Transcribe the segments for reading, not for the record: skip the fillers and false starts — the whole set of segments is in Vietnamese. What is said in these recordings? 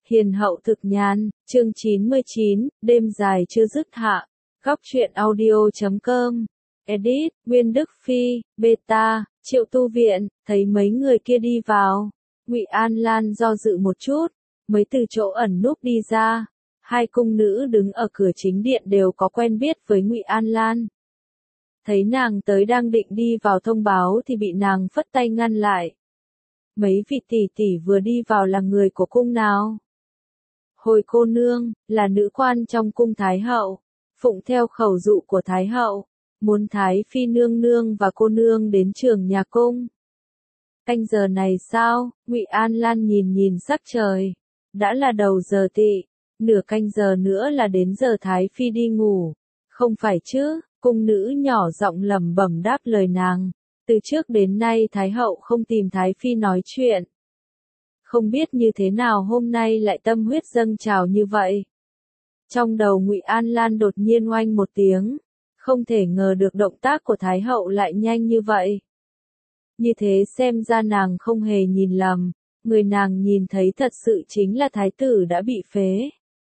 Hiền hậu thực nhàn, chương 99, đêm dài chưa dứt hạ. Góc truyện audio.com. Edit, Nguyên Đức Phi, Beta, Triệu Tu Viện, thấy mấy người kia đi vào. Ngụy An Lan do dự một chút, mới từ chỗ ẩn núp đi ra. Hai cung nữ đứng ở cửa chính điện đều có quen biết với Ngụy An Lan. Thấy nàng tới đang định đi vào thông báo thì bị nàng phất tay ngăn lại. Mấy vị tỷ tỷ vừa đi vào là người của cung nào? Hồi cô nương, là nữ quan trong cung Thái hậu, phụng theo khẩu dụ của Thái hậu, muốn Thái phi nương nương và cô nương đến trường nhà cung. Canh giờ này sao? Ngụy An Lan nhìn sắc trời, đã là đầu giờ tỵ, nửa canh giờ nữa là đến giờ Thái phi đi ngủ. Không phải chứ? Cung nữ nhỏ giọng lẩm bẩm đáp lời nàng. Từ trước đến nay Thái hậu không tìm Thái phi nói chuyện. Không biết như thế nào hôm nay lại tâm huyết dâng trào như vậy. Trong đầu Ngụy An Lan đột nhiên oanh một tiếng, không thể ngờ được động tác của Thái hậu lại nhanh như vậy. Như thế xem ra nàng không hề nhìn lầm, người nàng nhìn thấy thật sự chính là thái tử đã bị phế.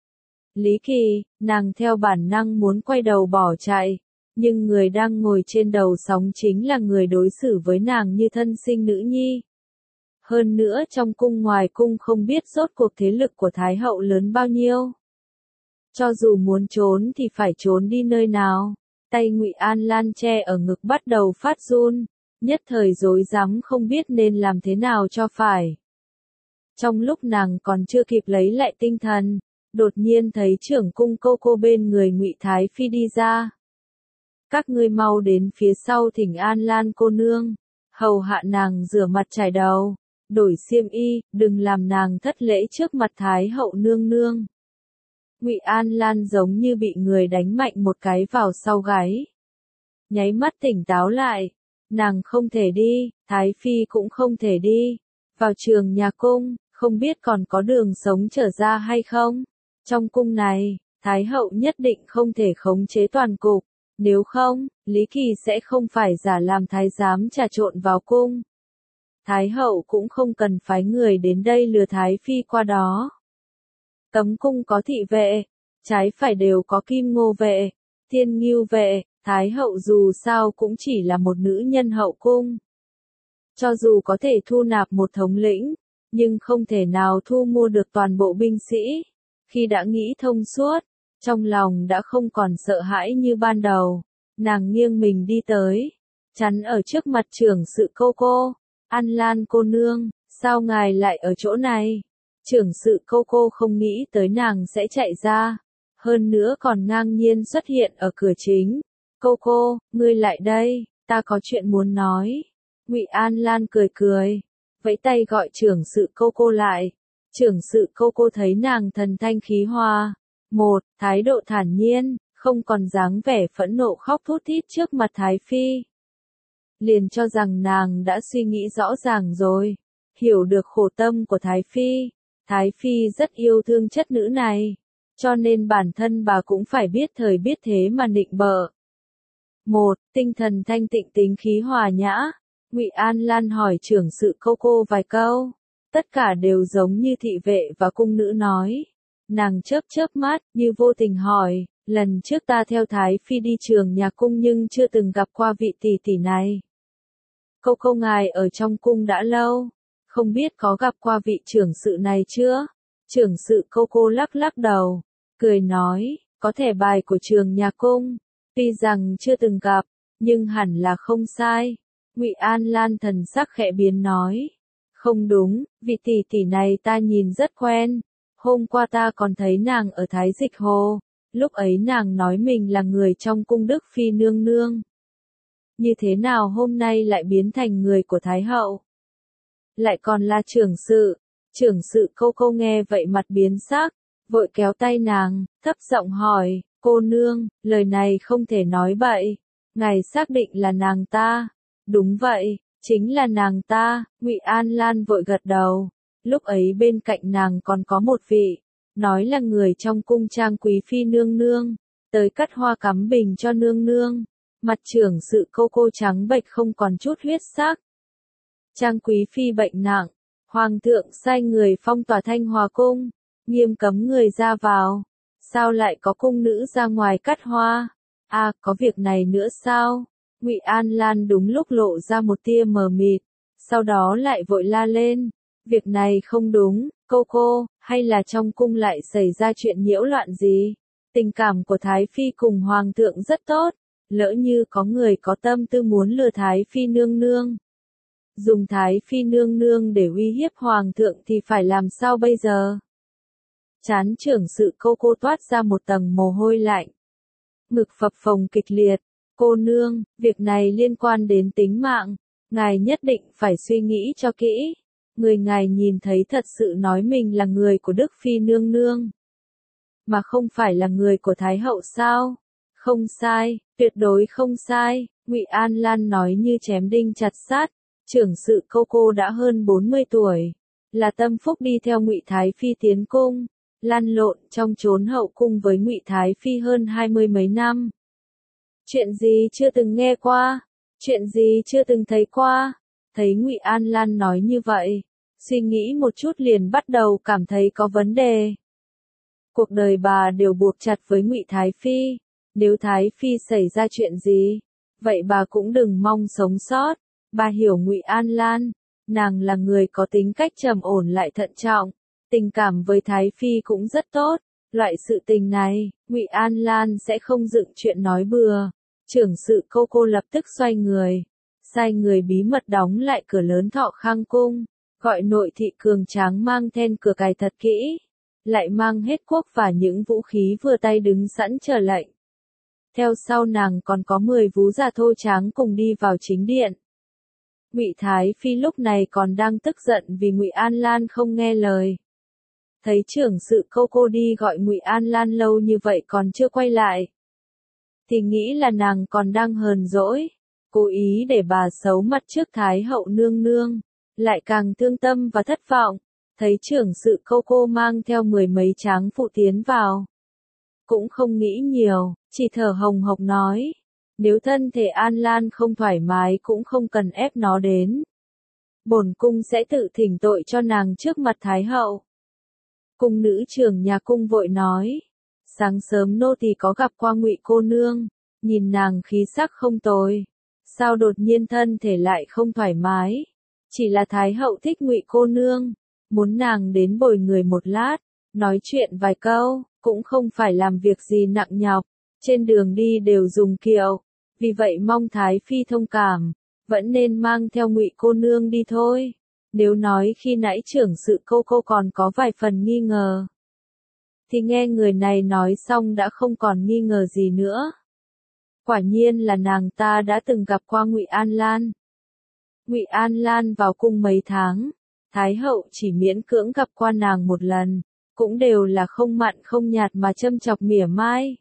Lý Kỳ, nàng theo bản năng muốn quay đầu bỏ chạy, nhưng người đang ngồi trên đầu sóng chính là người đối xử với nàng như thân sinh nữ nhi. Hơn nữa trong cung ngoài cung không biết rốt cuộc thế lực của Thái hậu lớn bao nhiêu. Cho dù muốn trốn thì phải trốn đi nơi nào. Tay Ngụy An Lan che ở ngực bắt đầu phát run, nhất thời rối rắm không biết nên làm thế nào cho phải. Trong lúc nàng còn chưa kịp lấy lại tinh thần, đột nhiên thấy trưởng cung cô bên người Ngụy Thái phi đi ra. Các ngươi mau đến phía sau thỉnh An Lan cô nương, hầu hạ nàng rửa mặt chải đầu, đổi xiêm y, đừng làm nàng thất lễ trước mặt Thái hậu nương nương. Ngụy An Lan giống như bị người đánh mạnh một cái vào sau gáy. Nháy mắt tỉnh táo lại, nàng không thể đi, Thái phi cũng không thể đi. Vào trường nhà cung, không biết còn có đường sống trở ra hay không. Trong cung này, Thái hậu nhất định không thể khống chế toàn cục, nếu không, Lý Kỳ sẽ không phải giả làm thái giám trà trộn vào cung. Thái hậu cũng không cần phái người đến đây lừa Thái phi qua đó. Cấm cung có thị vệ, trái phải đều có Kim Ngô vệ, Thiên Ngưu vệ, Thái hậu dù sao cũng chỉ là một nữ nhân hậu cung. Cho dù có thể thu nạp một thống lĩnh, nhưng không thể nào thu mua được toàn bộ binh sĩ. Khi đã nghĩ thông suốt, trong lòng đã không còn sợ hãi như ban đầu, nàng nghiêng mình đi tới, chắn ở trước mặt trưởng sự cô. An Lan cô nương, sao ngài lại ở chỗ này? Trưởng sự cô không nghĩ tới nàng sẽ chạy ra, hơn nữa còn ngang nhiên xuất hiện ở cửa chính. Cô, ngươi lại đây, ta có chuyện muốn nói. Ngụy An Lan cười, vẫy tay gọi trưởng sự cô lại. Trưởng sự cô thấy nàng thần thanh khí hòa, thái độ thản nhiên, không còn dáng vẻ phẫn nộ khóc thút thít trước mặt Thái phi. Liền cho rằng nàng đã suy nghĩ rõ ràng rồi, hiểu được khổ tâm của Thái phi. Thái phi rất yêu thương chất nữ này, cho nên bản thân bà cũng phải biết thời biết thế mà nịnh bợ. Tinh thần thanh tịnh tính khí hòa nhã. Ngụy An Lan hỏi trưởng sự cô vài câu, tất cả đều giống như thị vệ và cung nữ nói. Nàng chớp mắt, như vô tình hỏi, lần trước ta theo Thái phi đi trường nhà cung nhưng chưa từng gặp qua vị tỷ tỷ này. Cô ngài ở trong cung đã lâu, không biết có gặp qua vị trưởng sự này chưa? Trưởng sự cô lắc đầu, cười nói, có thẻ bài của trường nhà cung, tuy rằng chưa từng gặp, nhưng hẳn là không sai. Ngụy An Lan thần sắc khẽ biến nói, không đúng, vị tỷ tỷ này ta nhìn rất quen, hôm qua ta còn thấy nàng ở Thái Dịch Hồ, lúc ấy nàng nói mình là người trong cung Đức phi nương nương. Như thế nào hôm nay lại biến thành người của Thái hậu? Lại còn là trưởng sự cô nghe vậy mặt biến sắc, vội kéo tay nàng, thấp giọng hỏi, cô nương, lời này không thể nói bậy, ngài xác định là nàng ta? Đúng vậy, chính là nàng ta. Ngụy An Lan vội gật đầu, lúc ấy bên cạnh nàng còn có một vị, nói là người trong cung Trang quý phi nương nương, tới cắt hoa cắm bình cho nương nương. Mặt trưởng sự cô trắng bệch không còn chút huyết sắc. Trang quý phi bệnh nặng, hoàng thượng sai người phong tỏa Thanh Hòa cung, nghiêm cấm người ra vào. Sao lại có cung nữ ra ngoài cắt hoa? À, có việc này nữa sao? Ngụy An Lan đúng lúc lộ ra một tia mờ mịt, sau đó lại vội la lên, việc này không đúng, cô, hay là trong cung lại xảy ra chuyện nhiễu loạn gì? Tình cảm của Thái Phi cùng Hoàng thượng rất tốt, lỡ như có người có tâm tư muốn lừa Thái Phi nương nương. Dùng Thái Phi nương nương để uy hiếp Hoàng thượng thì phải làm sao bây giờ? Trán trưởng sự cô toát ra một tầng mồ hôi lạnh. Ngực phập phồng kịch liệt. Cô nương, việc này liên quan đến tính mạng. Ngài nhất định phải suy nghĩ cho kỹ. Người ngài nhìn thấy thật sự nói mình là người của Đức Phi nương nương. Mà không phải là người của Thái hậu sao? Không sai, tuyệt đối không sai. Ngụy An Lan nói như chém đinh chặt sát. Trưởng sự cô đã hơn 40 tuổi. Là tâm phúc đi theo Ngụy Thái Phi tiến cung. Lăn lộn trong chốn hậu cung với Ngụy Thái Phi hơn 20 mấy năm. Chuyện gì chưa từng nghe qua, chuyện gì chưa từng thấy qua. Thấy Ngụy An Lan nói như vậy, suy nghĩ một chút liền bắt đầu cảm thấy có vấn đề. Cuộc đời bà đều buộc chặt với Ngụy Thái Phi, nếu Thái Phi xảy ra chuyện gì, vậy bà cũng đừng mong sống sót. Bà hiểu Ngụy An Lan, nàng là người có tính cách trầm ổn lại thận trọng, tình cảm với Thái Phi cũng rất tốt. Loại sự tình này, Ngụy An Lan sẽ không dựng chuyện nói bừa. Trưởng sự cô lập tức xoay người, sai người bí mật đóng lại cửa lớn Thọ Khang cung, gọi nội thị cường tráng mang then cửa cài thật kỹ, lại mang hết quốc và những vũ khí vừa tay đứng sẵn chờ lệnh. Theo sau nàng còn có 10 vú già thô tráng cùng đi vào chính điện. Ngụy Thái Phi lúc này còn đang tức giận vì Ngụy An Lan không nghe lời. Thấy trưởng sự cô đi gọi Ngụy An Lan lâu như vậy còn chưa quay lại, thì nghĩ là nàng còn đang hờn dỗi, cố ý để bà xấu mặt trước Thái hậu nương nương, lại càng thương tâm và thất vọng. Thấy trưởng sự cô mang theo 10 mấy tráng phụ tiến vào, cũng không nghĩ nhiều, chỉ thở hồng hộc nói, nếu thân thể An Lan không thoải mái cũng không cần ép nó đến. Bổn cung sẽ tự thỉnh tội cho nàng trước mặt Thái hậu. Cung nữ trưởng nhà cung vội nói, sáng sớm nô tỳ có gặp qua Ngụy cô nương, nhìn nàng khí sắc không tồi, sao đột nhiên thân thể lại không thoải mái? Chỉ là Thái hậu thích Ngụy cô nương, muốn nàng đến bồi người một lát, nói chuyện vài câu, cũng không phải làm việc gì nặng nhọc, trên đường đi đều dùng kiệu, vì vậy mong Thái Phi thông cảm, vẫn nên mang theo Ngụy cô nương đi thôi. Nếu nói khi nãy trưởng sự cô còn có vài phần nghi ngờ, thì nghe người này nói xong đã không còn nghi ngờ gì nữa. Quả nhiên là nàng ta đã từng gặp qua Ngụy An Lan. Ngụy An Lan vào cung mấy tháng, Thái hậu chỉ miễn cưỡng gặp qua nàng một lần, cũng đều là không mặn không nhạt mà châm chọc mỉa mai.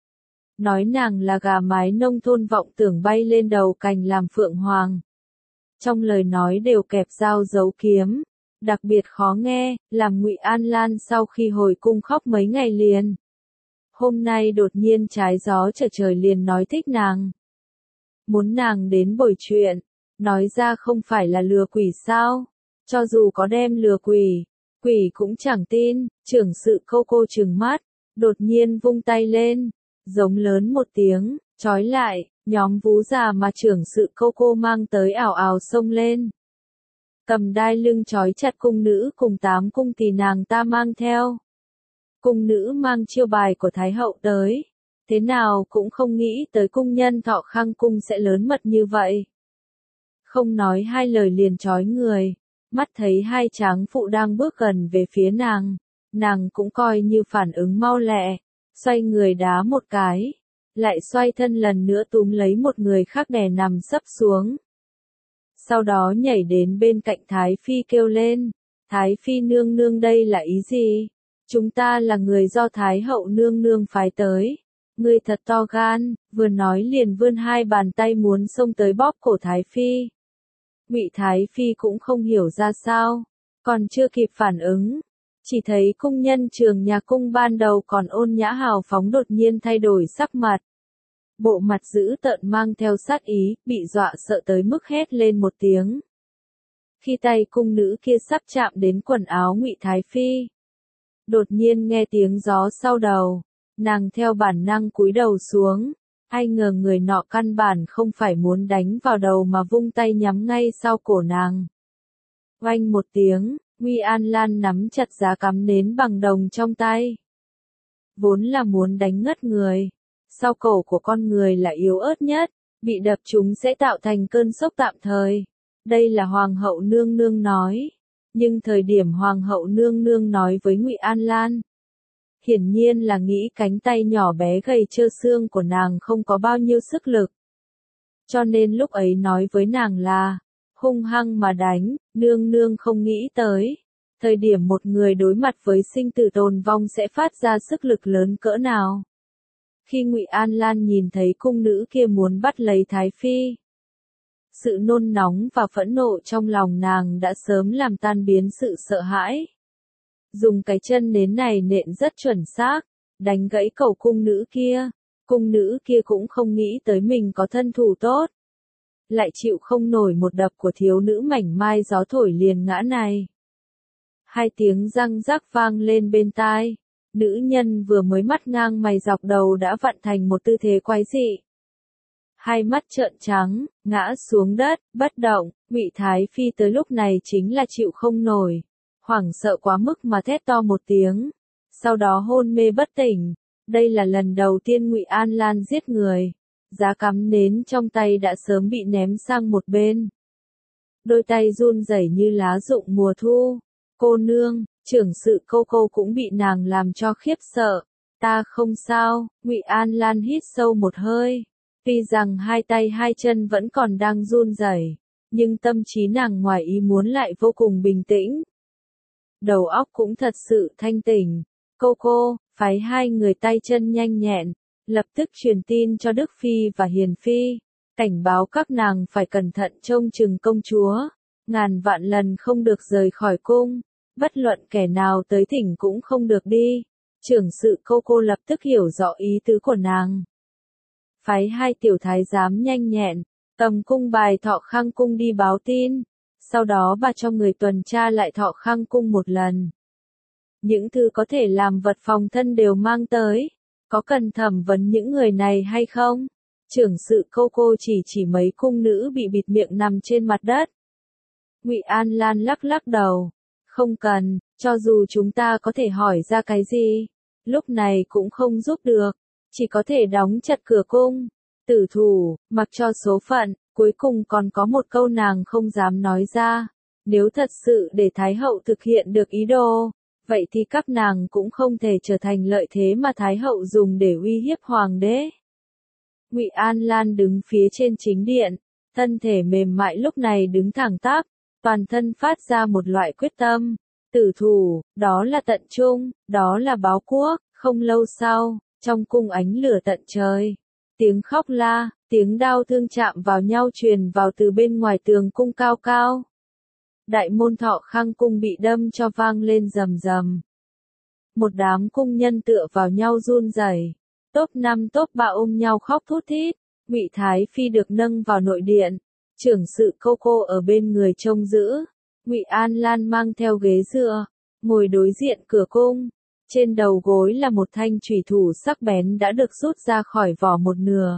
Nói nàng là gà mái nông thôn vọng tưởng bay lên đầu cành làm phượng hoàng. Trong lời nói đều kẹp dao giấu kiếm, đặc biệt khó nghe, làm Ngụy An Lan sau khi hồi cung khóc mấy ngày liền. Hôm nay đột nhiên trái gió trở trời liền nói thích nàng. Muốn nàng đến bồi chuyện, nói ra không phải là lừa quỷ sao? Cho dù có đem lừa quỷ, quỷ cũng chẳng tin. Trưởng sự cô trừng mắt, đột nhiên vung tay lên, giống lớn một tiếng, trói lại, nhóm vú già mà trưởng sự cô mang tới ảo ảo xông lên. Cầm đai lưng trói chặt cung nữ cùng 8 cung tỳ nàng ta mang theo. Cung nữ mang chiêu bài của Thái hậu tới, thế nào cũng không nghĩ tới cung nhân Thọ Khang cung sẽ lớn mật như vậy. Không nói hai lời liền trói người, mắt thấy hai tráng phụ đang bước gần về phía nàng cũng coi như phản ứng mau lẹ, xoay người đá một cái, lại xoay thân lần nữa túm lấy một người khác đè nằm sấp xuống. Sau đó nhảy đến bên cạnh Thái Phi kêu lên, Thái Phi nương nương đây là ý gì? Chúng ta là người do Thái hậu nương nương phái tới. Ngươi thật to gan, vừa nói liền vươn hai bàn tay muốn xông tới bóp cổ Thái Phi. Ngụy Thái Phi cũng không hiểu ra sao, còn chưa kịp phản ứng, chỉ thấy cung nhân trường nhà cung ban đầu còn ôn nhã hào phóng đột nhiên thay đổi sắc mặt. Bộ mặt dữ tợn mang theo sát ý, bị dọa sợ tới mức hét lên một tiếng. Khi tay cung nữ kia sắp chạm đến quần áo Ngụy Thái Phi, Đột nhiên nghe tiếng gió sau đầu, nàng theo bản năng cúi đầu xuống, ai ngờ người nọ căn bản không phải muốn đánh vào đầu mà vung tay nhắm ngay sau cổ nàng. Oanh một tiếng, Ngụy An Lan nắm chặt giá cắm nến bằng đồng trong tay. Vốn là muốn đánh ngất người, sau cổ của con người là yếu ớt nhất, bị đập chúng sẽ tạo thành cơn sốc tạm thời. Đây là Hoàng hậu nương nương nói. Nhưng thời điểm Hoàng hậu nương nương nói với Ngụy An Lan, hiển nhiên là nghĩ cánh tay nhỏ bé gầy trơ xương của nàng không có bao nhiêu sức lực. Cho nên lúc ấy nói với nàng là, hung hăng mà đánh, nương nương không nghĩ tới. Thời điểm một người đối mặt với sinh tử tồn vong sẽ phát ra sức lực lớn cỡ nào. Khi Ngụy An Lan nhìn thấy cung nữ kia muốn bắt lấy Thái Phi, sự nôn nóng và phẫn nộ trong lòng nàng đã sớm làm tan biến sự sợ hãi. Dùng cái chân nến này nện rất chuẩn xác, đánh gãy cầu cung nữ kia. Cung nữ kia cũng không nghĩ tới mình có thân thủ tốt, lại chịu không nổi một đập của thiếu nữ mảnh mai gió thổi liền ngã này. Hai tiếng răng rắc vang lên bên tai, nữ nhân vừa mới mắt ngang mày dọc đầu đã vặn thành một tư thế quái dị. Hai mắt trợn trắng, ngã xuống đất, bất động. Ngụy Thái Phi tới lúc này chính là chịu không nổi, hoảng sợ quá mức mà thét to một tiếng, sau đó hôn mê bất tỉnh. Đây là lần đầu tiên Ngụy An Lan giết người, giá cắm nến trong tay đã sớm bị ném sang một bên. Đôi tay run rẩy như lá rụng mùa thu. Cô nương, trưởng sự cô cũng bị nàng làm cho khiếp sợ. Ta không sao. Ngụy An Lan hít sâu một hơi. Tuy rằng hai tay hai chân vẫn còn đang run rẩy, nhưng tâm trí nàng ngoài ý muốn lại vô cùng bình tĩnh. Đầu óc cũng thật sự thanh tỉnh. Cô, phái hai người tay chân nhanh nhẹn, lập tức truyền tin cho Đức Phi và Hiền Phi, cảnh báo các nàng phải cẩn thận trông chừng công chúa, ngàn vạn lần không được rời khỏi cung, bất luận kẻ nào tới thỉnh cũng không được đi. Trưởng sự cô lập tức hiểu rõ ý tứ của nàng. Phái hai tiểu thái giám nhanh nhẹn, cầm cung bài Thọ Khang cung đi báo tin, sau đó bà cho người tuần tra lại Thọ Khang cung một lần. Những thứ có thể làm vật phòng thân đều mang tới, có cần thẩm vấn những người này hay không? Trưởng sự cô chỉ mấy cung nữ bị bịt miệng nằm trên mặt đất. Ngụy An Lan lắc đầu, không cần, cho dù chúng ta có thể hỏi ra cái gì, lúc này cũng không giúp được, chỉ có thể đóng chặt cửa cung. Tử thủ, mặc cho số phận. Cuối cùng còn có một câu nàng không dám nói ra, nếu thật sự để Thái hậu thực hiện được ý đồ, vậy thì các nàng cũng không thể trở thành lợi thế mà Thái hậu dùng để uy hiếp hoàng đế. Ngụy An Lan đứng phía trên chính điện, thân thể mềm mại lúc này đứng thẳng tắp, toàn thân phát ra một loại quyết tâm. Tử thủ, đó là tận trung, đó là báo quốc. Không lâu sau, trong cung ánh lửa tận trời, tiếng khóc la, tiếng đao thương chạm vào nhau truyền vào từ bên ngoài tường cung cao cao. Đại môn Thọ Khang cung bị đâm cho vang lên rầm rầm. Một đám cung nhân tựa vào nhau run rẩy, top 5 top 3 ôm nhau khóc thút thít. Ngụy Thái Phi được nâng vào nội điện, trưởng sự cô ở bên người trông giữ. Ngụy An Lan mang theo ghế dựa, ngồi đối diện cửa cung. Trên đầu gối là một thanh chùy thủ sắc bén đã được rút ra khỏi vỏ một nửa.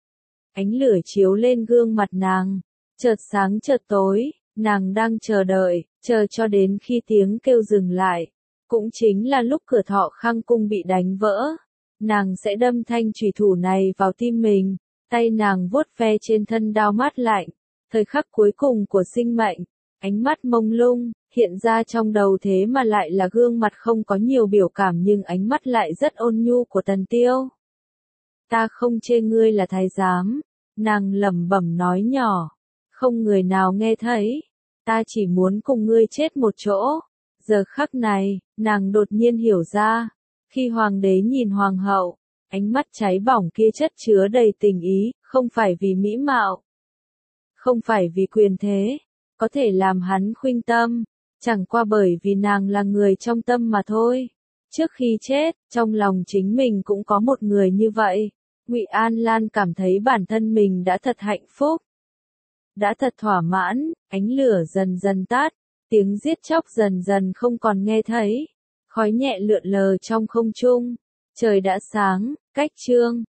Ánh lửa chiếu lên gương mặt nàng, chợt sáng chợt tối, nàng đang chờ đợi, chờ cho đến khi tiếng kêu dừng lại. Cũng chính là lúc cửa Thọ Khang cung bị đánh vỡ, nàng sẽ đâm thanh chùy thủ này vào tim mình. Tay nàng vuốt ve trên thân đao mát lạnh, thời khắc cuối cùng của sinh mệnh, ánh mắt mông lung, hiện ra trong đầu thế mà lại là gương mặt không có nhiều biểu cảm nhưng ánh mắt lại rất ôn nhu của Tần Tiêu. Ta không chê ngươi là thái giám, nàng lẩm bẩm nói nhỏ, không người nào nghe thấy, ta chỉ muốn cùng ngươi chết một chỗ. Giờ khắc này, nàng đột nhiên hiểu ra, khi hoàng đế nhìn hoàng hậu, ánh mắt cháy bỏng kia chất chứa đầy tình ý, không phải vì mỹ mạo, không phải vì quyền thế, có thể làm hắn khuynh tâm, chẳng qua bởi vì nàng là người trong tâm mà thôi. Trước khi chết, trong lòng chính mình cũng có một người như vậy. Ngụy An Lan cảm thấy bản thân mình đã thật hạnh phúc, đã thật thỏa mãn. Ánh lửa dần dần tắt, tiếng giết chóc dần dần không còn nghe thấy. Khói nhẹ lượn lờ trong không trung. Trời đã sáng, cách trương.